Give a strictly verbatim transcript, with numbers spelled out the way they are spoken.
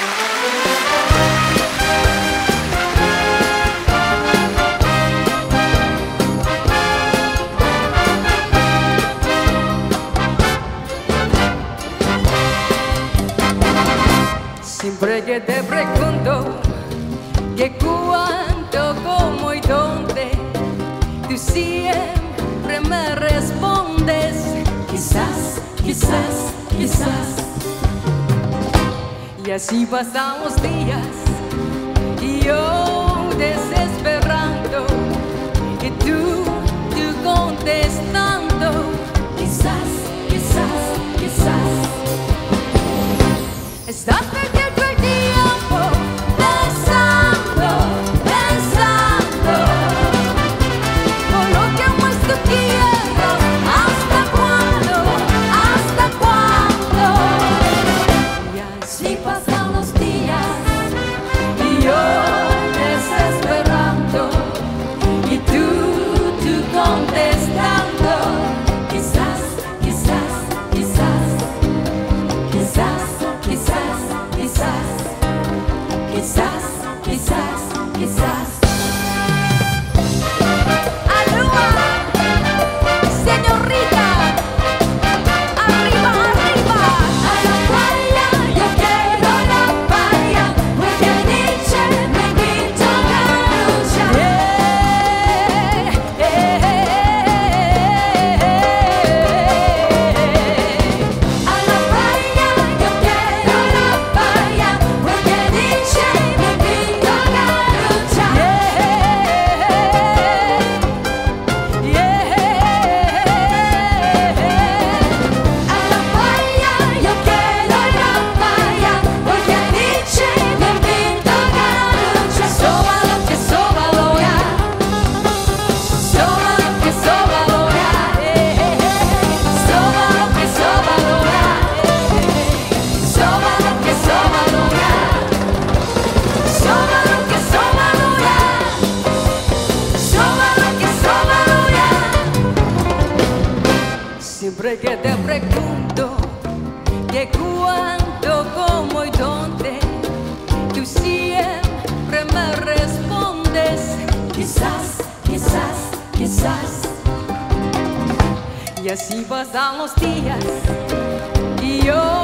Siempre que te pregunto que cuánto, cómo y dónde, tú siempre me respondes quizás, quizás, quizás. Y así pasamos días y yo desesperando y tú, tú contestando quizás, quizás, quizás. Estás perdiendo el tiempo pensando, pensando por lo que amo es tu quiero. ¿Hasta cuándo? ¿Hasta cuándo? Y así pasan los días y yo desesperando y tú, tú contestando quizás, quizás, quizás, quizás. Quizás, quizás, quizás, quizás, quizás. ¡Alúa! Señorita, arriba, arriba. A la playa, yo quiero la playa, porque dice me invito a la lucha. Eh, eh, eh, eh. A la playa, yo quiero la playa, porque dice me invito a la lucha. Yeah, yeah. A la playa, yo quiero la playa, porque dice me invito a la lucha. Sóbalo que sóbalo ya, sóbalo que sóbalo ya, sóbalo que sóbalo ya, sóbalo que sóbalo ya, sóbalo que sóbalo ya, sóbalo que sóbalo ya. Siempre que te pregunto que cuánto, cómo y dónde, tú siempre me respondes quizás, quizás, quizás. Y así pasan los días y yo